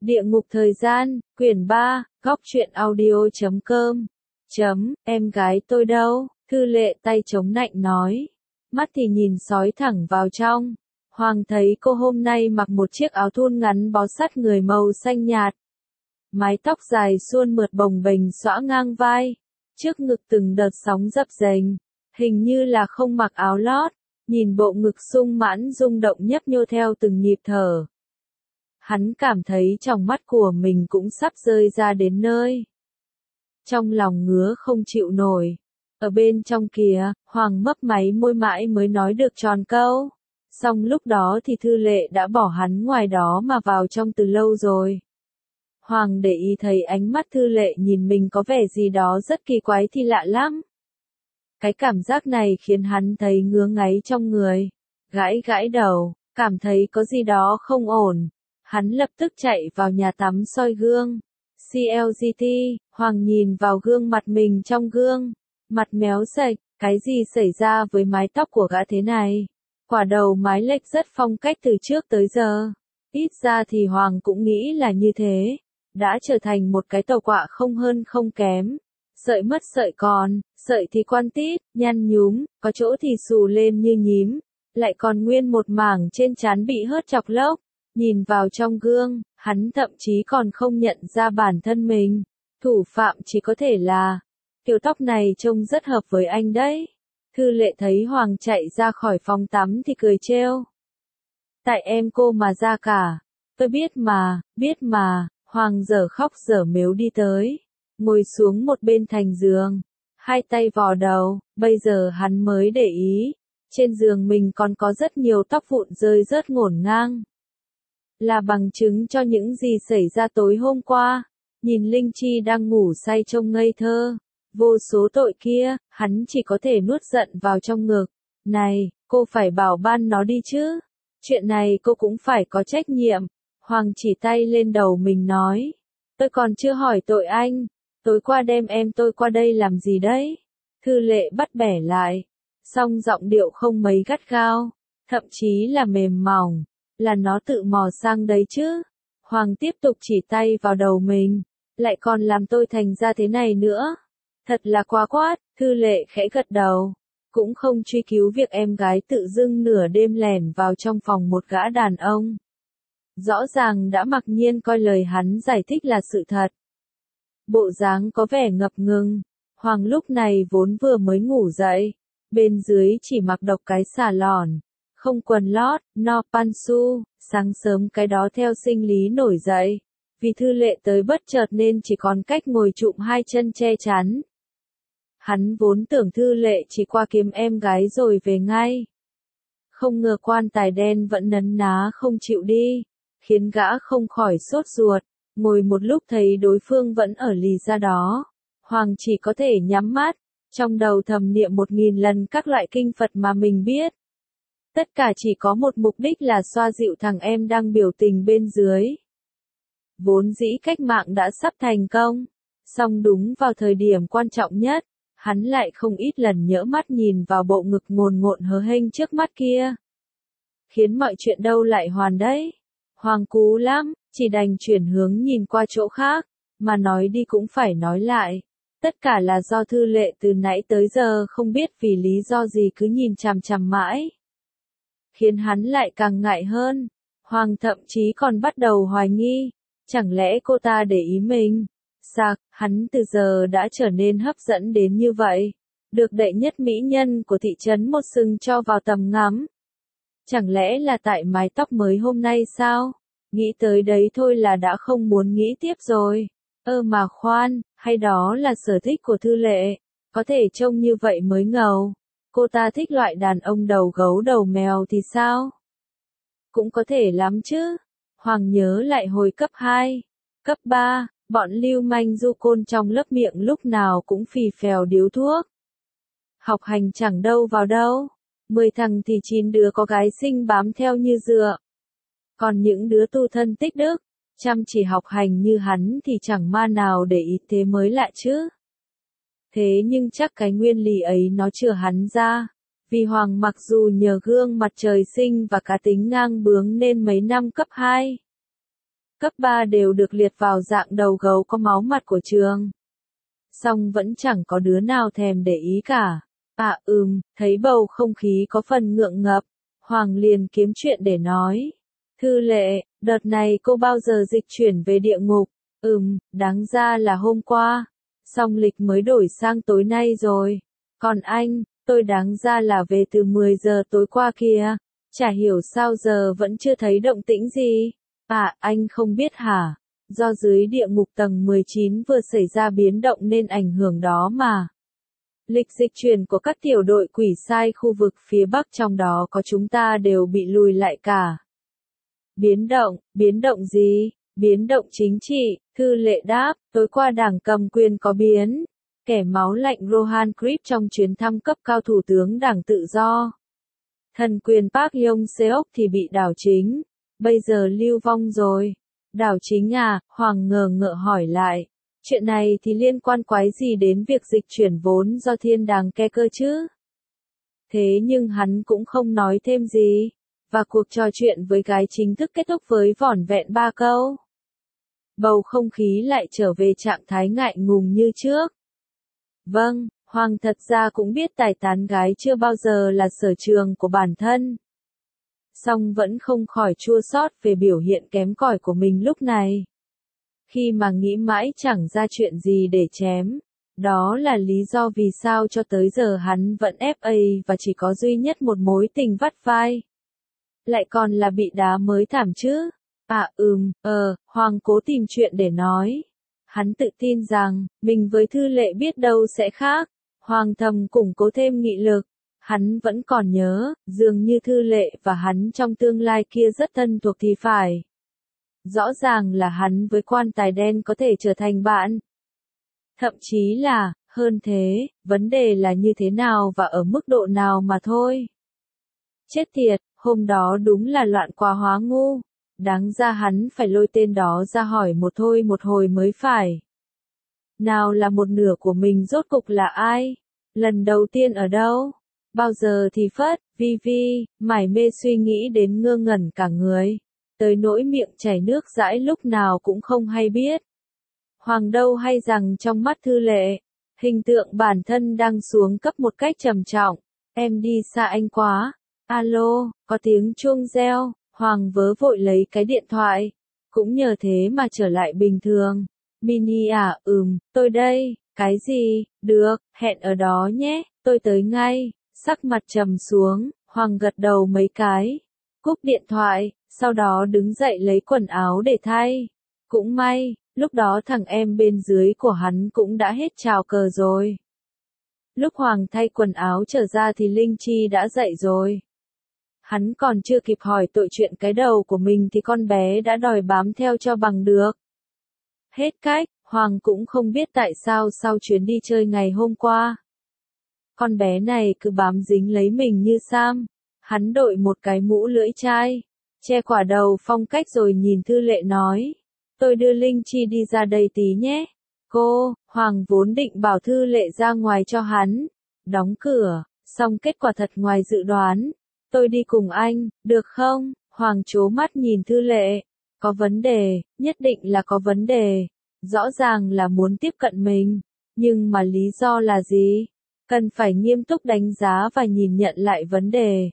Địa ngục thời gian, quyển 3, góc truyện audio.com. Em gái tôi đâu? Thư Lệ tay chống nạnh nói. Mắt thì nhìn sói thẳng vào trong. Hoàng thấy cô hôm nay mặc một chiếc áo thun ngắn bó sát người màu xanh nhạt. Mái tóc dài suôn mượt bồng bềnh xõa ngang vai. Trước ngực từng đợt sóng dập dềnh. Hình như là không mặc áo lót. Nhìn bộ ngực sung mãn rung động nhấp nhô theo từng nhịp thở. Hắn cảm thấy trong mắt của mình cũng sắp rơi ra đến nơi. Trong lòng ngứa không chịu nổi. Ở bên trong kìa, Hoàng mấp máy môi mãi mới nói được tròn câu. Xong lúc đó thì Thư Lệ đã bỏ hắn ngoài đó mà vào trong từ lâu rồi. Hoàng để ý thấy ánh mắt Thư Lệ nhìn mình có vẻ gì đó rất kỳ quái thì lạ lắm. Cái cảm giác này khiến hắn thấy ngứa ngáy trong người. Gãi gãi đầu, cảm thấy có gì đó không ổn. Hắn lập tức chạy vào nhà tắm soi gương. CLGT, Hoàng nhìn vào gương mặt mình trong gương. Mặt méo sạch, cái gì xảy ra với mái tóc của gã thế này? Quả đầu mái lệch rất phong cách từ trước tới giờ. Ít ra thì Hoàng cũng nghĩ là như thế. Đã trở thành một cái tàu quạ không hơn không kém. Sợi mất sợi còn, sợi thì quan tít, nhăn nhúm, có chỗ thì xù lên như nhím. Lại còn nguyên một mảng trên trán bị hớt chọc lốc. Nhìn vào trong gương, hắn thậm chí còn không nhận ra bản thân mình. Thủ phạm chỉ có thể là, kiểu tóc này trông rất hợp với anh đấy. Thư Lệ thấy Hoàng chạy ra khỏi phòng tắm thì cười trêu. Tại em cô mà ra cả. Tôi biết mà, Hoàng dở khóc dở mếu đi tới. Ngồi xuống một bên thành giường. Hai tay vò đầu, bây giờ hắn mới để ý. Trên giường mình còn có rất nhiều tóc vụn rơi rớt ngổn ngang. Là bằng chứng cho những gì xảy ra tối hôm qua. Nhìn Linh Chi đang ngủ say trông ngây thơ. Vô số tội kia, hắn chỉ có thể nuốt giận vào trong ngực. Này, cô phải bảo ban nó đi chứ. Chuyện này cô cũng phải có trách nhiệm. Hoàng chỉ tay lên đầu mình nói. Tôi còn chưa hỏi tội anh. Tối qua đem em tôi qua đây làm gì đấy? Thư Lệ bắt bẻ lại. Song giọng điệu không mấy gắt gao. Thậm chí là mềm mỏng. Là nó tự mò sang đấy chứ. Hoàng tiếp tục chỉ tay vào đầu mình. Lại còn làm tôi thành ra thế này nữa. Thật là quá quát. Thư Lệ khẽ gật đầu. Cũng không truy cứu việc em gái tự dưng nửa đêm lẻn vào trong phòng một gã đàn ông. Rõ ràng đã mặc nhiên coi lời hắn giải thích là sự thật. Bộ dáng có vẻ ngập ngừng. Hoàng lúc này vốn vừa mới ngủ dậy. Bên dưới chỉ mặc độc cái xà lòn. Không quần lót, no pantsu, sáng sớm cái đó theo sinh lý nổi dậy. Vì Thư Lệ tới bất chợt nên chỉ còn cách ngồi trụm hai chân che chắn. Hắn vốn tưởng Thư Lệ chỉ qua kiếm em gái rồi về ngay. Không ngờ quan tài đen vẫn nấn ná không chịu đi, khiến gã không khỏi sốt ruột. Ngồi một lúc thấy đối phương vẫn ở lì ra đó. Hoàng chỉ có thể nhắm mắt, trong đầu thầm niệm 1000 lần các loại kinh Phật mà mình biết. Tất cả chỉ có một mục đích là xoa dịu thằng em đang biểu tình bên dưới. Vốn dĩ cách mạng đã sắp thành công, song đúng vào thời điểm quan trọng nhất, hắn lại không ít lần nhỡ mắt nhìn vào bộ ngực ngồn ngộn hớ hênh trước mắt kia. Khiến mọi chuyện đâu lại hoàn đấy. Hoàng cú lắm, chỉ đành chuyển hướng nhìn qua chỗ khác, mà nói đi cũng phải nói lại. Tất cả là do Thư Lệ từ nãy tới giờ không biết vì lý do gì cứ nhìn chằm chằm mãi. Khiến hắn lại càng ngại hơn. Hoàng thậm chí còn bắt đầu hoài nghi. Chẳng lẽ cô ta để ý mình? Sạc, hắn từ giờ đã trở nên hấp dẫn đến như vậy. Được đệ nhất mỹ nhân của thị trấn một sừng cho vào tầm ngắm. Chẳng lẽ là tại mái tóc mới hôm nay sao? Nghĩ tới đấy thôi là đã không muốn nghĩ tiếp rồi. Mà khoan, hay đó là sở thích của Thư Lệ. Có thể trông như vậy mới ngầu. Cô ta thích loại đàn ông đầu gấu đầu mèo thì sao? Cũng có thể lắm chứ. Hoàng nhớ lại hồi cấp 2, cấp 3, bọn lưu manh du côn trong lớp miệng lúc nào cũng phì phèo điếu thuốc. Học hành chẳng đâu vào đâu. 10 thằng thì 9 đứa có gái xinh bám theo như dựa. Còn những đứa tu thân tích đức, chăm chỉ học hành như hắn thì chẳng ma nào để ý thế mới lạ chứ. Thế nhưng chắc cái nguyên lý ấy nó chừa hắn ra. Vì Hoàng mặc dù nhờ gương mặt trời sinh và cá tính ngang bướng nên mấy năm cấp 2, cấp 3 đều được liệt vào dạng đầu gấu có máu mặt của trường. Song vẫn chẳng có đứa nào thèm để ý cả. Thấy bầu không khí có phần ngượng ngập, Hoàng liền kiếm chuyện để nói. Thư Lệ, đợt này cô bao giờ dịch chuyển về địa ngục? Đáng ra là hôm qua. Song lịch mới đổi sang tối nay rồi. Còn anh, tôi đáng ra là về từ 10 giờ tối qua kìa. Chả hiểu sao giờ vẫn chưa thấy động tĩnh gì. Anh không biết hả? Do dưới địa ngục tầng 19 vừa xảy ra biến động nên ảnh hưởng đó mà. Lịch dịch chuyển của các tiểu đội quỷ sai khu vực phía Bắc trong đó có chúng ta đều bị lùi lại cả. Biến động gì? Biến động chính trị, Thư Lệ đáp, tối qua đảng cầm quyền có biến. Kẻ máu lạnh Rohan Grip trong chuyến thăm cấp cao thủ tướng đảng tự do. Thần quyền Park Yong Seok thì bị đảo chính, bây giờ lưu vong rồi. Đảo chính à? Hoàng ngờ ngợ hỏi lại. Chuyện này thì liên quan quái gì đến việc dịch chuyển vốn do thiên đàng ke cơ chứ? Thế nhưng hắn cũng không nói thêm gì, và cuộc trò chuyện với gái chính thức kết thúc với vỏn vẹn 3 câu. Bầu không khí lại trở về trạng thái ngại ngùng như trước. Vâng, Hoàng thật ra cũng biết tài tán gái chưa bao giờ là sở trường của bản thân. Song vẫn không khỏi chua xót về biểu hiện kém cỏi của mình lúc này. Khi mà nghĩ mãi chẳng ra chuyện gì để chém. Đó là lý do vì sao cho tới giờ hắn vẫn FA và chỉ có duy nhất một mối tình vắt vai. Lại còn là bị đá mới thảm chứ. Hoàng cố tìm chuyện để nói. Hắn tự tin rằng, mình với Thư Lệ biết đâu sẽ khác. Hoàng thầm củng cố thêm nghị lực. Hắn vẫn còn nhớ, dường như Thư Lệ và hắn trong tương lai kia rất thân thuộc thì phải. Rõ ràng là hắn với quan tài đen có thể trở thành bạn. Thậm chí là, hơn thế, vấn đề là như thế nào và ở mức độ nào mà thôi. Chết tiệt, hôm đó đúng là loạn quá hóa ngu. Đáng ra hắn phải lôi tên đó ra hỏi một hồi mới phải. Nào là một nửa của mình rốt cục là ai? Lần đầu tiên ở đâu? Bao giờ thì phất, vi, mải mê suy nghĩ đến ngơ ngẩn cả người. Tới nỗi miệng chảy nước dãi lúc nào cũng không hay biết. Hoàng đâu hay rằng trong mắt Thư Lệ, hình tượng bản thân đang xuống cấp một cách trầm trọng. Em đi xa anh quá. Alo, có tiếng chuông reo. Hoàng vớ vội lấy cái điện thoại. Cũng nhờ thế mà trở lại bình thường. Mini à, tôi đây. Cái gì? Được, hẹn ở đó nhé, tôi tới ngay. Sắc mặt trầm xuống, Hoàng gật đầu mấy cái. Cúp điện thoại, sau đó đứng dậy lấy quần áo để thay. Cũng may, lúc đó thằng em bên dưới của hắn cũng đã hết chào cờ rồi. Lúc Hoàng thay quần áo trở ra thì Linh Chi đã dậy rồi. Hắn còn chưa kịp hỏi tội chuyện cái đầu của mình thì con bé đã đòi bám theo cho bằng được. Hết cách, Hoàng cũng không biết tại sao sau chuyến đi chơi ngày hôm qua. Con bé này cứ bám dính lấy mình như Sam. Hắn đội một cái mũ lưỡi chai, che quả đầu phong cách rồi nhìn Thư Lệ nói. Tôi đưa Linh Chi đi ra đây tí nhé. Hoàng vốn định bảo Thư Lệ ra ngoài cho hắn. Đóng cửa, song kết quả thật ngoài dự đoán. Tôi đi cùng anh, được không? Hoàng trố mắt nhìn Thư Lệ. Có vấn đề, nhất định là có vấn đề. Rõ ràng là muốn tiếp cận mình. Nhưng mà lý do là gì? Cần phải nghiêm túc đánh giá và nhìn nhận lại vấn đề.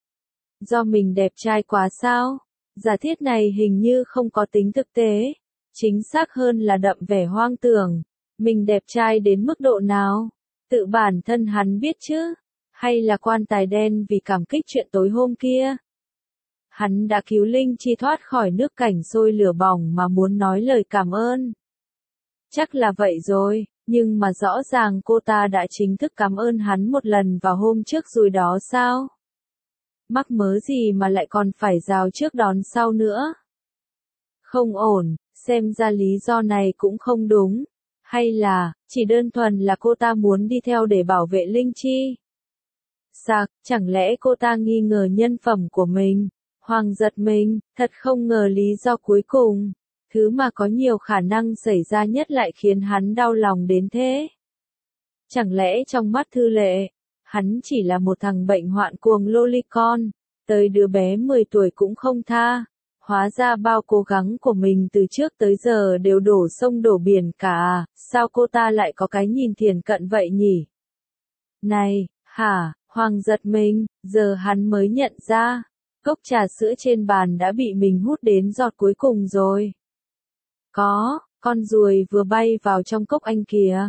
Do mình đẹp trai quá sao? Giả thiết này hình như không có tính thực tế. Chính xác hơn là đậm vẻ hoang tưởng. Mình đẹp trai đến mức độ nào? Tự bản thân hắn biết chứ? Hay là quan tài đen vì cảm kích chuyện tối hôm kia? Hắn đã cứu Linh Chi thoát khỏi nước cảnh sôi lửa bỏng mà muốn nói lời cảm ơn. Chắc là vậy rồi, nhưng mà rõ ràng cô ta đã chính thức cảm ơn hắn một lần vào hôm trước rồi đó sao? Mắc mớ gì mà lại còn phải rào trước đón sau nữa? Không ổn, xem ra lý do này cũng không đúng. Hay là, chỉ đơn thuần là cô ta muốn đi theo để bảo vệ Linh Chi? Chẳng lẽ cô ta nghi ngờ nhân phẩm của mình? Hoàng giật mình, thật không ngờ lý do cuối cùng. Thứ mà có nhiều khả năng xảy ra nhất lại khiến hắn đau lòng đến thế. Chẳng lẽ trong mắt Thư Lệ, hắn chỉ là một thằng bệnh hoạn cuồng lolicon, tới đứa bé 10 tuổi cũng không tha. Hóa ra bao cố gắng của mình từ trước tới giờ đều đổ sông đổ biển cả, sao cô ta lại có cái nhìn thiển cận vậy nhỉ? Này, hả, Hoàng giật mình, giờ hắn mới nhận ra, cốc trà sữa trên bàn đã bị mình hút đến giọt cuối cùng rồi. Có, con ruồi vừa bay vào trong cốc anh kìa.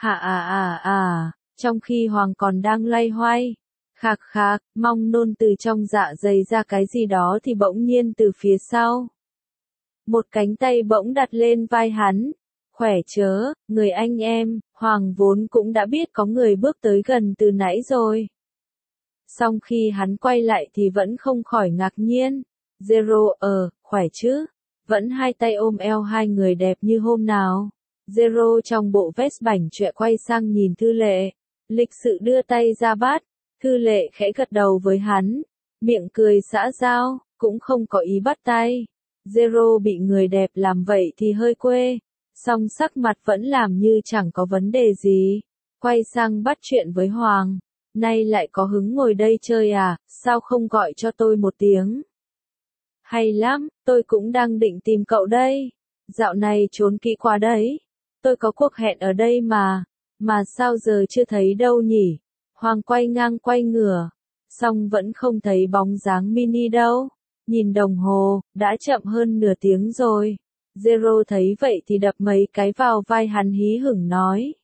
Trong khi Hoàng còn đang loay hoay, khạc khạc, mong nôn từ trong dạ dày ra cái gì đó thì bỗng nhiên từ phía sau. Một cánh tay bỗng đặt lên vai hắn. Khỏe chớ, người anh em, Hoàng vốn cũng đã biết có người bước tới gần từ nãy rồi. Song khi hắn quay lại thì vẫn không khỏi ngạc nhiên. Zero, khỏe chứ? Vẫn hai tay ôm eo hai người đẹp như hôm nào. Zero trong bộ vest bảnh chọe quay sang nhìn Thư Lệ. Lịch sự đưa tay ra bắt. Thư Lệ khẽ gật đầu với hắn. Miệng cười xã giao, cũng không có ý bắt tay. Zero bị người đẹp làm vậy thì hơi quê. Song sắc mặt vẫn làm như chẳng có vấn đề gì. Quay sang bắt chuyện với Hoàng. Nay lại có hứng ngồi đây chơi à, sao không gọi cho tôi một tiếng? Hay lắm, tôi cũng đang định tìm cậu đây. Dạo này trốn kỹ quá đấy. Tôi có cuộc hẹn ở đây mà sao giờ chưa thấy đâu nhỉ? Hoàng quay ngang quay ngửa, song vẫn không thấy bóng dáng Mini đâu. Nhìn đồng hồ, đã chậm hơn nửa tiếng rồi. Zero thấy vậy thì đập mấy cái vào vai hắn hí hửng nói.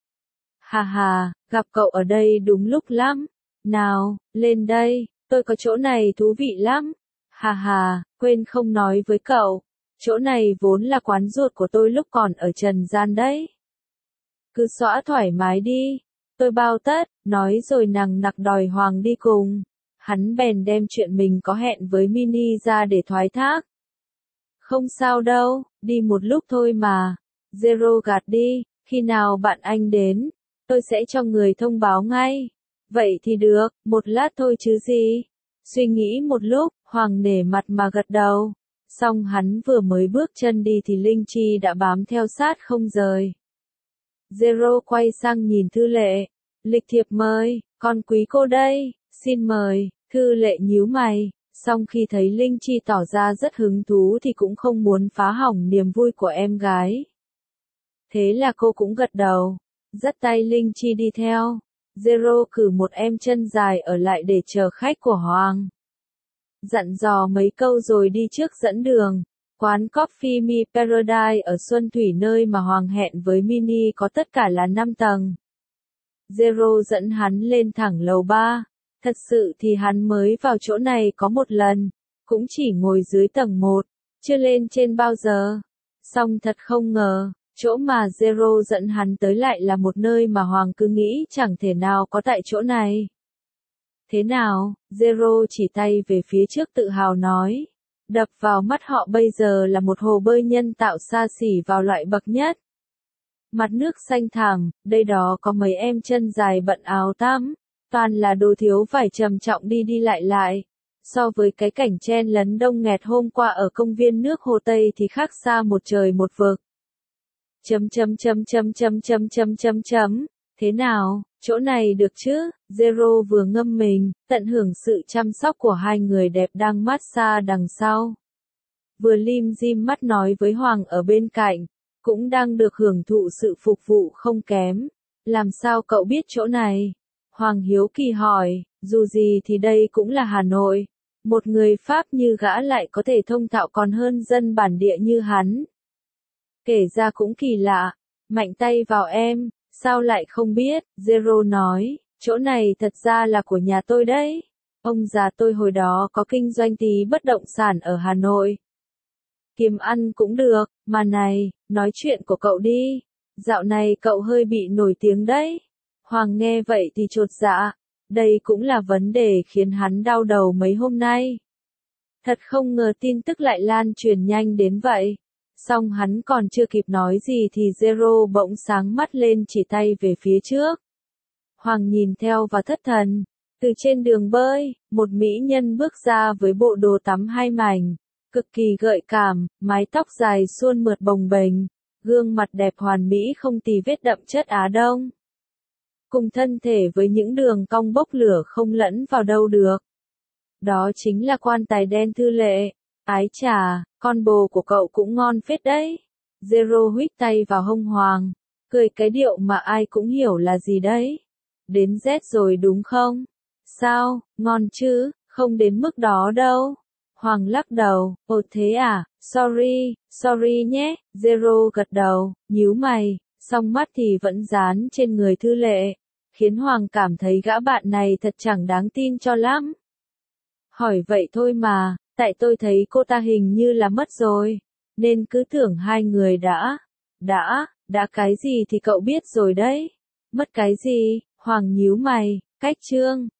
Hà, gặp cậu ở đây đúng lúc lắm. Nào, lên đây, tôi có chỗ này thú vị lắm. Hà, quên không nói với cậu. Chỗ này vốn là quán ruột của tôi lúc còn ở trần gian đấy. Cứ xõa thoải mái đi. Tôi bao tất, nói rồi nằng nặc đòi Hoàng đi cùng. Hắn bèn đem chuyện mình có hẹn với Mini ra để thoái thác. Không sao đâu, đi một lúc thôi mà. Zero gạt đi, khi nào bạn anh đến, tôi sẽ cho người thông báo ngay. Vậy thì được, một lát thôi chứ gì. Suy nghĩ một lúc, Hoàng nể mặt mà gật đầu. Xong hắn vừa mới bước chân đi thì Linh Chi đã bám theo sát không rời. Zero quay sang nhìn Thư Lệ. Lịch thiệp mời, con quý cô đây, xin mời. Thư Lệ nhíu mày, song khi thấy Linh Chi tỏ ra rất hứng thú thì cũng không muốn phá hỏng niềm vui của em gái. Thế là cô cũng gật đầu, dắt tay Linh Chi đi theo. Zero cử một em chân dài ở lại để chờ khách của Hoàng. Dặn dò mấy câu rồi đi trước dẫn đường. Quán Coffee Me Paradise ở Xuân Thủy nơi mà Hoàng hẹn với Mini có tất cả là 5 tầng. Zero dẫn hắn lên thẳng lầu 3. Thật sự thì hắn mới vào chỗ này có một lần, cũng chỉ ngồi dưới tầng 1, chưa lên trên bao giờ. Song thật không ngờ, chỗ mà Zero dẫn hắn tới lại là một nơi mà Hoàng cứ nghĩ chẳng thể nào có tại chỗ này. Thế nào? Zero chỉ tay về phía trước tự hào nói. Đập vào mắt họ bây giờ là một hồ bơi nhân tạo xa xỉ vào loại bậc nhất. Mặt nước xanh thẳm, đây đó có mấy em chân dài bận áo tắm, toàn là đồ thiếu vải trầm trọng đi lại. So với cái cảnh chen lấn đông nghẹt hôm qua ở công viên nước Hồ Tây thì khác xa một trời một vực. Thế nào, chỗ này được chứ? Zero vừa ngâm mình, tận hưởng sự chăm sóc của hai người đẹp đang massage đằng sau. Vừa lim dim mắt nói với Hoàng ở bên cạnh, cũng đang được hưởng thụ sự phục vụ không kém. Làm sao cậu biết chỗ này? Hoàng hiếu kỳ hỏi, dù gì thì đây cũng là Hà Nội. Một người Pháp như gã lại có thể thông thạo còn hơn dân bản địa như hắn. Kể ra cũng kỳ lạ, mạnh tay vào em, sao lại không biết? Zero nói, chỗ này thật ra là của nhà tôi đấy. Ông già tôi hồi đó có kinh doanh tí bất động sản ở Hà Nội. Kiếm ăn cũng được, mà này, nói chuyện của cậu đi. Dạo này cậu hơi bị nổi tiếng đấy. Hoàng nghe vậy thì chột dạ. Đây cũng là vấn đề khiến hắn đau đầu mấy hôm nay. Thật không ngờ tin tức lại lan truyền nhanh đến vậy. Song hắn còn chưa kịp nói gì thì Zero bỗng sáng mắt lên chỉ tay về phía trước. Hoàng nhìn theo và thất thần. Từ trên đường bơi, một mỹ nhân bước ra với bộ đồ tắm hai mảnh. Cực kỳ gợi cảm, mái tóc dài suôn mượt bồng bềnh, gương mặt đẹp hoàn mỹ không tì vết đậm chất Á Đông. Cùng thân thể với những đường cong bốc lửa không lẫn vào đâu được. Đó chính là quan tài đen Thư Lệ. Ái chà, con bồ của cậu cũng ngon phết đấy. Zero huých tay vào hông Hoàng, cười cái điệu mà ai cũng hiểu là gì đấy. Đến Z rồi đúng không? Sao, ngon chứ, không đến mức đó đâu. Hoàng lắc đầu, ồ thế à, sorry nhé. Zero gật đầu, nhíu mày, song mắt thì vẫn dán trên người Thư Lệ, khiến Hoàng cảm thấy gã bạn này thật chẳng đáng tin cho lắm. Hỏi vậy thôi mà, tại tôi thấy cô ta hình như là mất rồi, nên cứ tưởng hai người đã cái gì thì cậu biết rồi đấy. Mất cái gì? Hoàng nhíu mày, cách Trương,